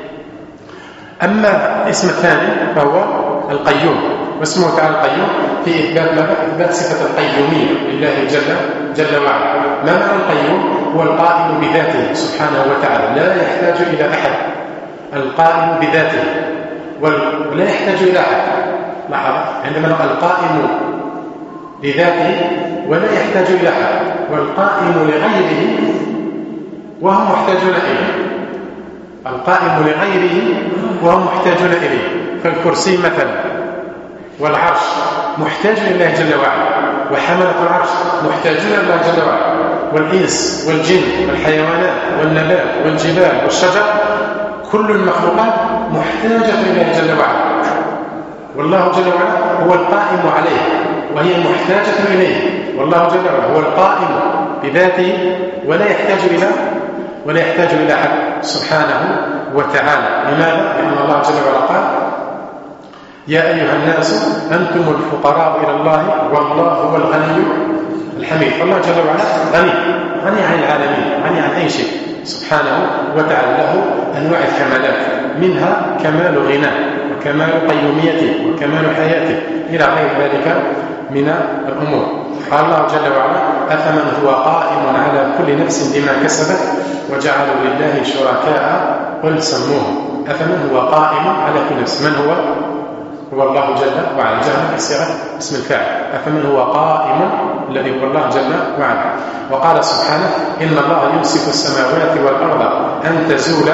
أما الاسم الثاني فهو القيوم، واسمه تعالى القيوم في إثبات صفة القيومية لله جل وعلا. ما معنى القيوم؟ هو القائم بذاته سبحانه وتعالى، لا يحتاج إلى أحد. القائم بذاته ولا يحتاج إلى أحد. لاحظ، عندما نقول القائم بذاته ولا يحتاج إلى أحد، والقائم لغيره وهم محتاجون إليه. القائم لغيره وهم محتاجون إليه. فالكرسي مثلا والعرش محتاج لله جل وعلا، وحملة العرش محتاجون لله جل وعلا، والإنس والجن والحيوانات والنبات والجبال والشجر، كل المخلوقات محتاجة لله جل وعلا، والله جل وعلا هو القائم عليه وهي محتاجة إليه. والله جل وعلا هو القائم بذاته ولا يحتاج إلى أحد سبحانه وتعالى. لماذا؟ لأن الله جل وعلا قال: يا أيها الناس أنتم الفقراء إلى الله والله هو الغني الحميد. فالله جل وعلا غني عن العالمين، غني عن أي شيء سبحانه وتعالى، له أنواع الكمالات، منها كمال غناه وكمال قيوميته وكمال حياته إلى غير ذلك من الأمور. قال الله جل وعلا: أفمن هو قائم على كل نفس بما كسبت وجعلوا لله شركاء قل سموهم. أفمن هو قائم على كل نفس، من هو الله جل وعلا، جعل صيغة اسم الفاعل. أفمن هو قائم، الذي هو الله جل وعلا. وقال سبحانه: إن الله يمسك السماوات والأرض أن تزولا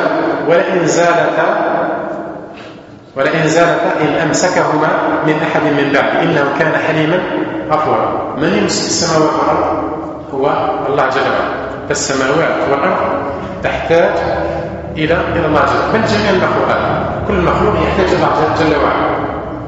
ولئن زالتا إن أمسكهما من أحد من بعد إنه كان حليما عفوا من يمسك السماوات والأرض هو الله جل وعلا. فالسماوات والأرض تحتاج إلى الله جل، بل جميع المخلوقات، كل مخلوق يحتاج إلى الله جل وعلا.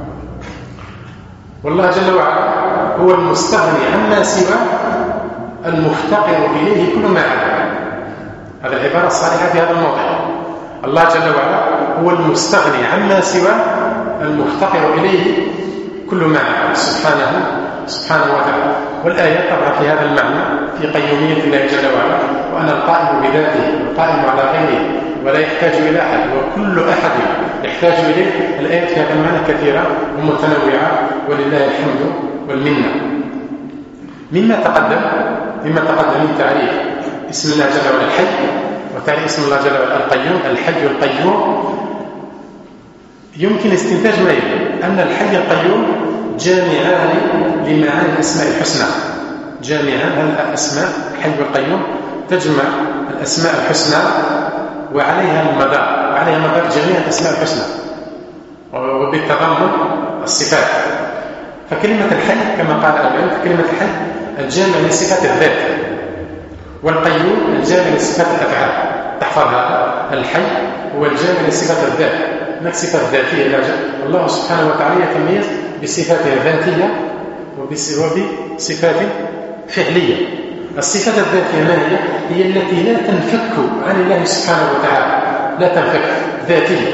والله جل وعلا هو المستغني عما سواه المفتقر إليه كل ما عدا. هذه العبارة الصالحة في هذا الموضع. الله جل وعلا هو المستغني عما سواه المفتقر إليه كل ما عدا سبحانه وتعالى. والآية طبعا في هذا المعنى في قيومية الله جل وعلا، وأنا القائم بذاته القائم على غيره ولا يحتاج إلى أحد وكل أحد يحتاج إليه. الآيات في هذا المعنى كثيرة ومتنوعة ولله الحمد والمنة. مما تقدم من تعريف اسم الله جل وعلا الحي، وتعريف اسم الله جل وعلا القيوم. الحي القيوم يمكن استنتاج ما يلي أن الحي القيوم جامعان لمعاني الأسماء الحسنى. جامعان الأسماء الحي والقيوم تجمع الأسماء الحسنى وعليها مدار جميع الأسماء الحسنى وبالتضمن الصفات. فكلمة الحي كما قال العلم، كلمة الحي الجامع لصفات الذات، والقيوم الجامع لصفات الأفعال. تحفظ هذا، الحي هو الجامع لصفات الذات، هناك صفات ذاتية. الله سبحانه وتعالى يتميز بصفات ذاتية وبصفات فعلية. الصفات الذاتية ما هي التي لا تنفك عن الله سبحانه وتعالى، لا تنفك، ذاتية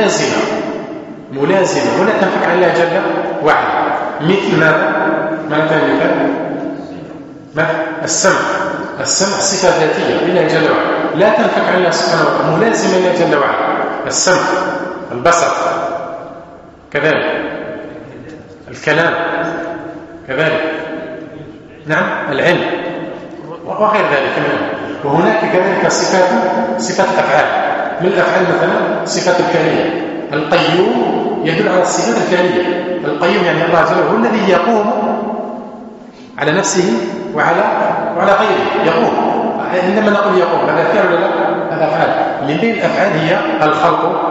ملازمة ولا تنفك عن الله جل وعلا. مثل السمع صفة ذاتية لله جل وعلا لا تنفك عن الله سبحانه وتعالى، ملازمة لله جل وعلا. السمع، البصر كذلك، الكلام كذلك، نعم، العلم وغير ذلك منه. وهناك كذلك صفات الأفعال. من الأفعال مثلا صفات الفعلية. القيوم يدل على الصفات الفعلية. القيوم يعني الله جل وعلا هو الذي يقوم على نفسه وعلى غيره. يقوم، عندما نقول يقوم هذا فعل ولا لا؟ هذا أفعال. من بين الأفعال هي الخلق،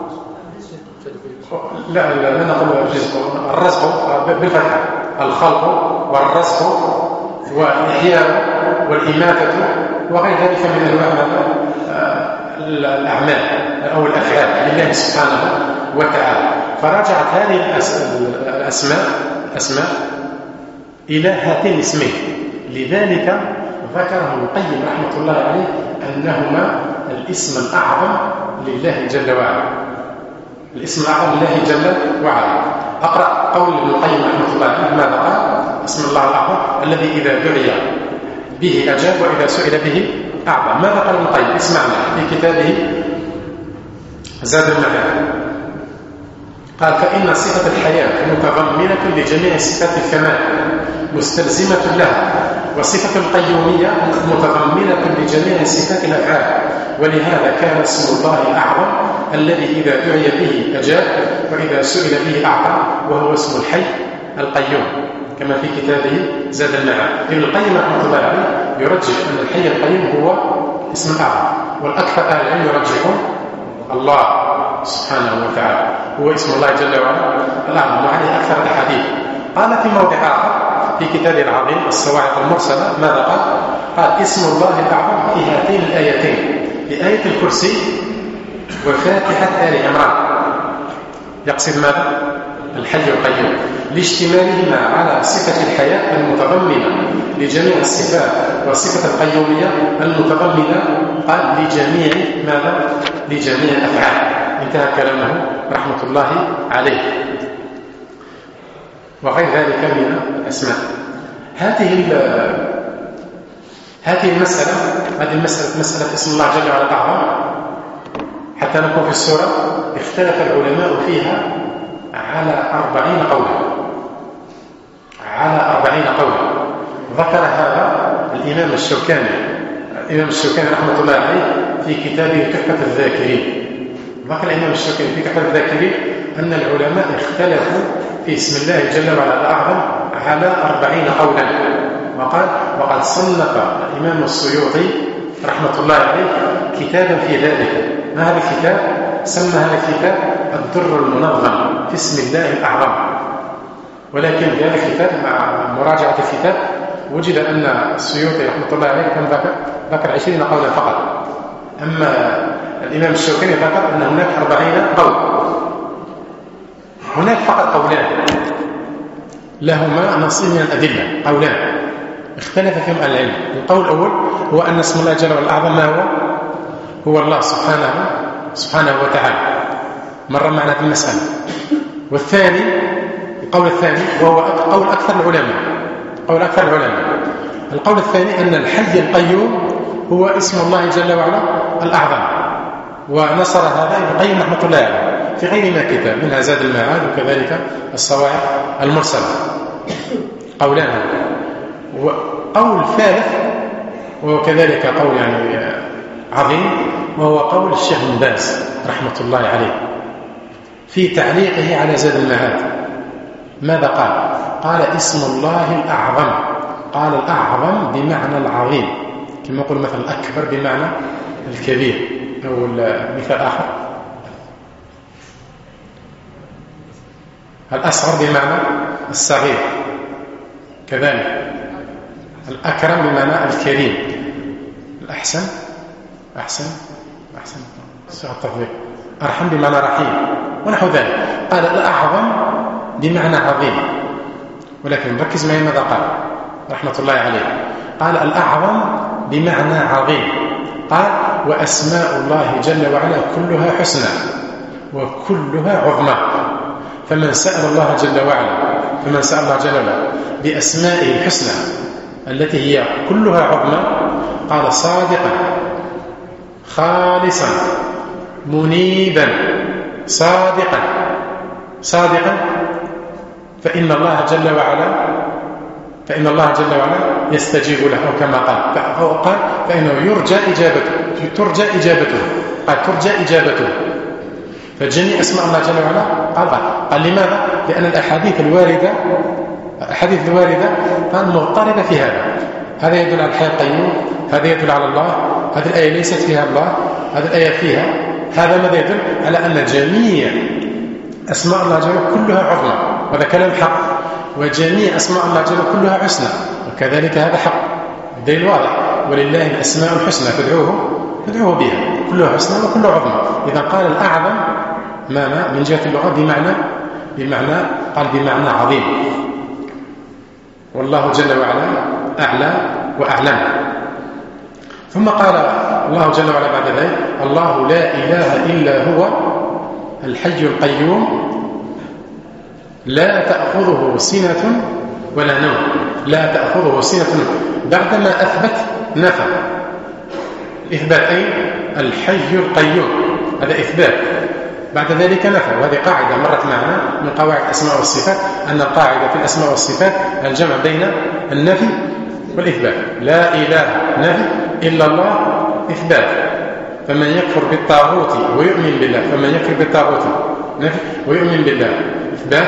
لا نقول الرزق بالفتح، الخلق والرزق والإحياء والإماتة وغير ذلك من أنواع الأعمال أو الأفعال لله سبحانه وتعالى. فرجعت هذه الأسماء إلى هاتين الاسمين. لذلك ذكره القيم رحمة الله عليه أنهما الاسم الأعظم لله جل وعلا. الاسم الأعظم لله جل وعلا. أقرأ قول ابن القيم رحمه الله عليه ماذا قال؟ اسم الله الأعظم الذي إذا دعي به أجاب وإذا سئل به أعظم. ماذا قال ابن القيم؟ اسمعنا في كتابه زاد المعاد. قال: فإن صفة الحياة متضمنة لجميع صفات الكمال مستلزمة لها، وصفة القيومية متضمنة لجميع صفات الأفعال، ولهذا كان اسم الله الأعظم الذي إذا دعي به أجاب وإذا سئل به أعظم، وهو اسم الحي القيوم كما في كتابه زاد المعاد. ابن القيم رحمه الله عليه يرجح أن الحي القيوم هو اسم الأعظم، والأكثر أهل العلم يرجحون الله سبحانه وتعالى هو اسم الله جل وعلا الأعظم، وعليه أكثر الأحاديث. قال في موضع آخر في كتابه العظيم الصواعق المرسلة ماذا قال؟ قال: اسم الله الأعظم في هاتين الآيتين، في آية الكرسي وفاتحة آل عمران. يقصد ماذا؟ الحي القيوم، لاشتمالهما على صفة الحياة المتضمنة لجميع الصفات وصفة القيومية المتضمنة قال لجميع ماذا؟ لجميع الأفعال. انتهى كلامه رحمة الله عليه. وغير ذلك من الأسماء. هذه المسألة مسألة اسم الله جل وعلا الأعظم حتى نكون في السورة. اختلف العلماء فيها على 40 قولا. ذكر هذا الإمام الشوكاني رحمة الله عليه في كتابه تحفة الذاكرين. ذكر الإمام الشوكاني في تحفة الذاكرين أن العلماء اختلفوا في اسم الله جل وعلا الأعظم على 40 قولا. وقد صنف الإمام السيوطي رحمة الله عليه كتابا في ذلك. ما هذا الكتاب؟ سمى هذا الكتاب الدر المنظم في اسم الله الأعظم. ولكن في هذا الكتاب مع مراجعة الكتاب وجد أن السيوطي رحمة الله عليه كان ذكر 20 قولا فقط، أما الإمام الشوكاني ذكر أن هناك 40 قول. هناك فقط قولان لهما نصيب من الأدلة، قولان اختلف فيهم أهل العلم. القول الأول هو أن اسم الله جل وعلا الأعظم ما هو الله سبحانه وتعالى، مر معنا في المسألة. والثاني القول الثاني وهو قول أكثر العلماء، القول الثاني أن الحي القيوم هو اسم الله جل وعلا الأعظم، ونصر هذا ابن القيم رحمة الله عليه في غير ما كتاب منها زاد المعاد وكذلك الصواعق المرسلة. قولان. وقول ثالث وكذلك قول يعني عظيم، وهو قول الشيخ بن باز رحمة الله عليه في تعليقه على زاد المعاد. ماذا قال؟ قال اسم الله الأعظم، قال الأعظم بمعنى العظيم، كما يقول مثلا الأكبر بمعنى الكبير، أو مثال آخر الأصغر بمعنى الصغير، كذلك الأكرم بمعنى الكريم، الأحسن صيغة التفضيل، أرحم بمعنى رحيم، ونحو ذلك. قال الأعظم بمعنى عظيم، ولكن ركز معي ماذا قال رحمة الله عليه. قال الأعظم بمعنى عظيم، قال وأسماء الله جل وعلا كلها حسنى وكلها عظمى، فمن سأل الله جل وعلا بأسمائه الحسنى التي هي كلها عظمى، قال صادقا خالصا منيبا صادقا فإن الله جل وعلا يستجيب له، أو كما قال فإنه ترجى إجابته. فجميع أسماء الله جل وعلا قال لماذا؟ لأن الأحاديث الواردة قال مضطردة في هذا يدل على الحي القيوم، هذا يدل على الله، هذه الآية ليست فيها الله، هذه الآية فيها هذا. ماذا يدل؟ على أن جميع أسماء الله جل وعلا كلها عظمى، وهذا كلام حق، وجميع أسماء الله جل وعلا كلها حسنى، وكذلك هذا حق، الدليل واضح، ولله الأسماء الحسنى فادعوه بها، كلها حسنى وكلها عظمى. إذا قال الأعظم من جهة اللغة بمعنى عظيم، والله جل وعلا أعلى وأعلم. ثم قال الله جل وعلا بعد ذلك الله لا إله إلا هو الحي القيوم لا تأخذه سنة ولا نوم. لا تأخذه سنة، بعدما أثبت نفى إثبات أي الحي القيوم، هذا إثبات، بعد ذلك نفى. وهذه قاعدة مرت معنا من قواعد الأسماء والصفات، أن القاعدة في الأسماء والصفات الجمع بين النفي والإثبات. لا إله نفي إلا الله إثبات. فمن يكفر بالطاغوت ويؤمن بالله، فمن يكفر بالطاغوت نفي ويؤمن بالله إثبات.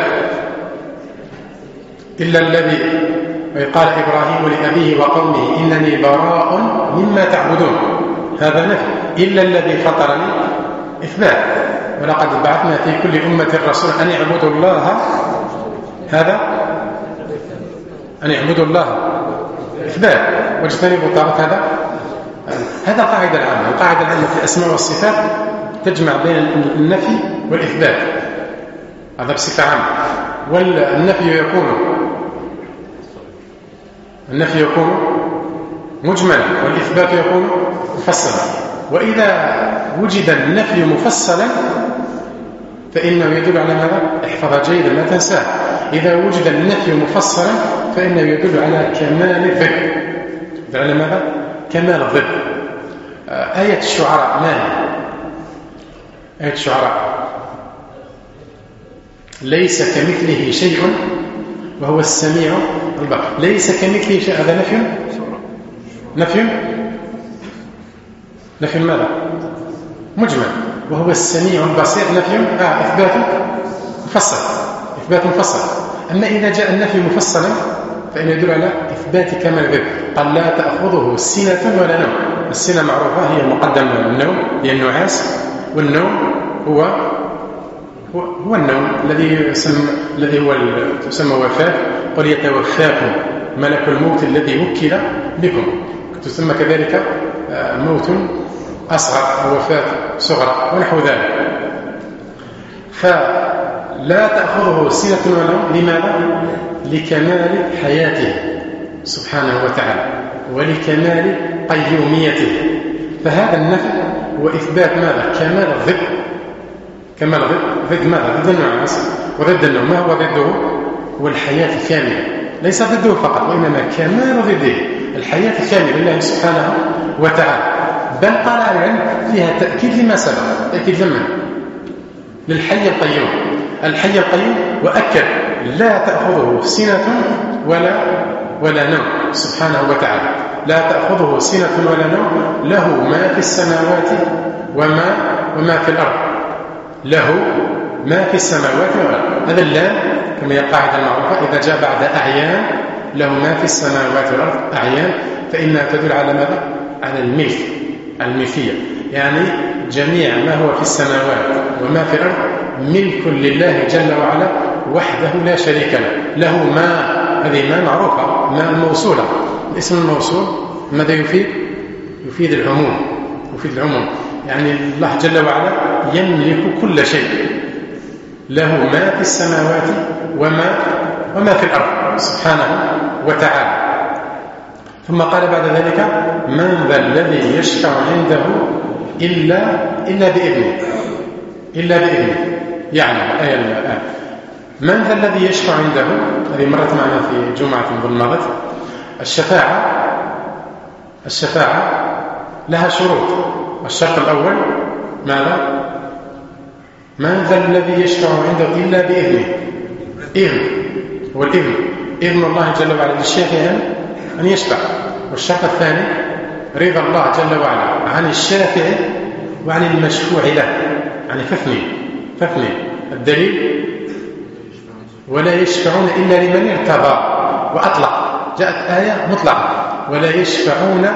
إلا الذي قال إبراهيم لأبيه وقومه إنني براء مما تعبدون، هذا نفي. إلا الذي فطرني إثبات. ولقد بعثنا في كل أمة رسول أن يعبدوا الله، هذا أن يعبدوا الله إثبات، واجتنبوا الطاغوت، هذا القاعدة العامة. القاعدة العامة في الأسماء والصفات تجمع بين النفي والإثبات، هذا بصفة عامة. والنفي يكون مجملا، والإثبات يكون مفصلا. وإذا وجد النفي مفصلا فإنه يدل على ماذا؟ احفظها جيدا لا تنساه. إذا وجد النفي مفصلا فإنه يدل على كمال الضد. يدل على ماذا؟ كمال الضد. آية الشعراء ما هي؟ آية الشعراء ليس كمثله شيء وهو السميع البصير. ليس كمثله شيء، هذا نفي ماذا؟ مجمل. وهو السميع البصير نفي إثبات مفصل. أما إذا جاء النفي مفصلا فإنه يدل على إثبات كمال الضد. قال لا تأخذه سنة ولا نوم. السنة معروفة، هي المقدم من النوم، هي النعاس، والنوم هو هو النوم الذي هو تسمى وفاة. قل يتوفاكم ملك الموت الذي وكل بكم، تسمى كذلك موت أصغر أو وفاة صغرى ونحو ذلك. فلا تأخذه سنة ولا نوم. لماذا؟ لكمال حياته سبحانه وتعالى ولكمال قيوميته. فهذا النفي هو إثبات ماذا؟ كمال الضد. كمال ضد ماذا؟ ضد النعاس وضد النوم. ما هو ضده؟ هو الحياة الكاملة، ليس ضده فقط وإنما كمال ضده الحياة الكاملة لله سبحانه وتعالى. بل قال العلم فيها تأكيد لما سبق، تأكيد للحي القيوم. الحي القيوم وأكد لا تأخذه سنة ولا نوم سبحانه وتعالى. لا تأخذه سنة ولا نوم، له ما في السماوات وما في الأرض. له ما في السماوات والأرض. هذا اللام كما هي القاعدة المعروفة إذا جاء بعد أعيان، له ما في السماوات والأرض أعيان، فإنها تدل على ماذا؟ على الملك، الملكية. يعني جميع ما هو في السماوات وما في الأرض ملك لله جل وعلا وحده لا شريك له. له ما، هذه ما معروفة، ما الموصولة. الاسم الموصول ماذا يفيد؟ يفيد العموم، يفيد العموم. يعني الله جل وعلا يملك كل شيء، له ما في السماوات وما في الأرض سبحانه وتعالى. ثم قال بعد ذلك من ذا الذي يشفع عنده إلا بإذنه. يعني الآية من ذا الذي يشفع عنده، هذه مرت معنا في جمعة مضت. الشفاعة لها شروط. الشرط الأول ماذا؟ من ذا الذي يشفع عنده إلا بإذنه. إذن هو الإذن، إذن الله جل وعلا للشافع أن يشفع. والشرط الثاني رضا الله جل وعلا عن الشافع وعن المشفوع له. يعني فثني الدليل ولا يشفعون إلا لمن ارتضى. وأطلق، جاءت آية مطلقة ولا يشفعون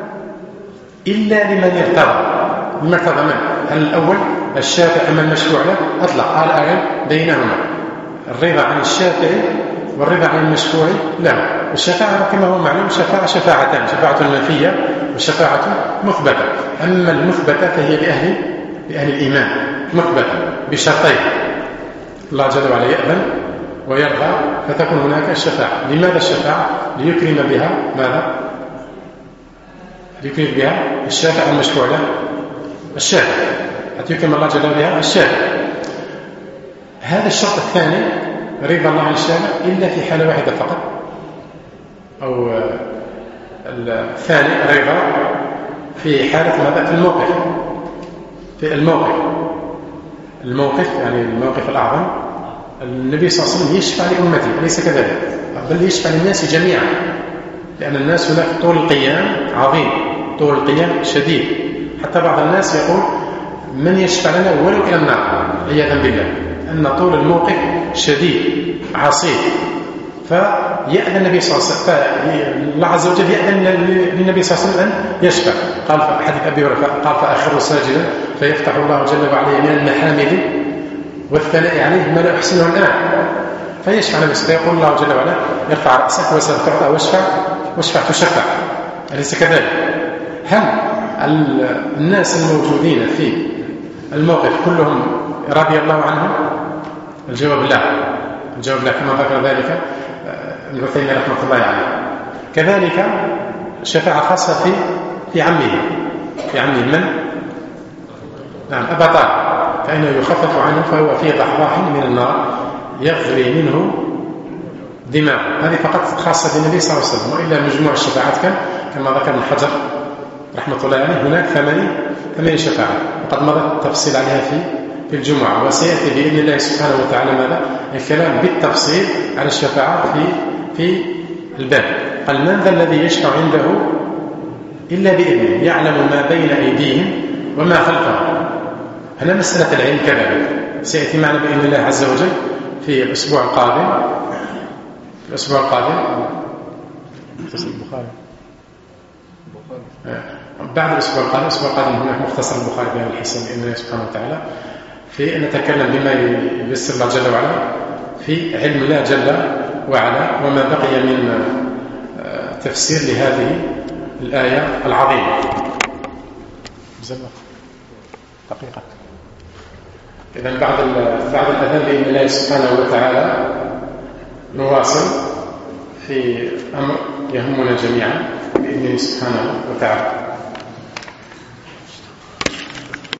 إلا لمن ارتضى. لمن ارتضى من؟ الأول الشافع أما المشفوع له أطلق، قال آية بينهما الرضا عن الشافع والرضا عن المشفوع له. والشفاعة كما هو معلوم شفاعتان، شفاعة منفية وشفاعة مثبتة. أما المثبتة فهي لأهل الإيمان، مثبتة بشرطين: الله جل وعلا يأذن ويرضى فتكون هناك الشفاعة. لماذا الشفاعة؟ ليكرم بها ماذا؟ ليكرم بها الشافع المشفوع له الشافع، حتى يكرم الله جل وعلا الشافع. هذا الشرط الثاني رضا الله عن الشافع إلا في حالة واحدة فقط، أو الثاني رضا في حالة ماذا؟ في الموقف يعني الموقف الأعظم. النبي صلى الله عليه وسلم يشفع لأمته، أليس كذلك؟ بل يشفع للناس جميعا، لأن الناس هناك طول القيام عظيم، طول القيام شديد، حتى بعض الناس يقول من يشفع لنا ولو إلى النار عياذا بالله، أن طول الموقف شديد عصيب. فيأذن النبي صلى الله عليه وسلم، الله عز وجل يأذن للنبي صلى الله عليه وسلم أن يشفع. قال في حديث أبي هريرة قال فأخر ساجدا فيفتح الله جل وعلا من المحامد والثناء عليه ما لا أحسنه الآن، فيشفع النبي صلى الله عليه وسلم. يقول الله جل وعلا ارفع رأسك وسل تعطى واشفع تشفع، أليس كذلك؟ هل الناس الموجودين في الموقف كلهم رضي الله عنهم؟ الجواب لا، كما ذكر ذلك ابن عثيمين رحمه الله عليه. كذلك شفاعة خاصة في عمه من؟ نعم أبا طالب، فإنه يخفف عنه فهو في ضحضاح من النار يغلي منه دماء. هذه فقط خاصة بالنبي صلى الله عليه وسلم، وإلا مجموع الشفاعات كما ذكر ابن حجر رحمة الله عليه هناك 8 شفاعات، وقد مضى التفصيل عليها في الجمعة، وسيأتي بإذن الله سبحانه وتعالى ماذا؟ الكلام بالتفصيل على الشفاعات في الباب. قال من ذا الذي يشفع عنده إلا بإذنه يعلم ما بين أيديهم وما خلفهم. هنا مسألة العلم كذلك سيأتي معنا بإذن الله عز وجل في الأسبوع القادم. بعد الأسبوع القادم هناك مختصر البخاري بهذا الحسن بإذن الله سبحانه وتعالى. في أن نتكلم بما ييسر الله جل وعلا في علم الله جل وعلا، وما بقي من تفسير لهذه الآية العظيمة. دقيقة. إذن بعد الأذان بإذن الله سبحانه وتعالى نواصل في أمر يهمنا جميعا بإذنه سبحانه وتعالى.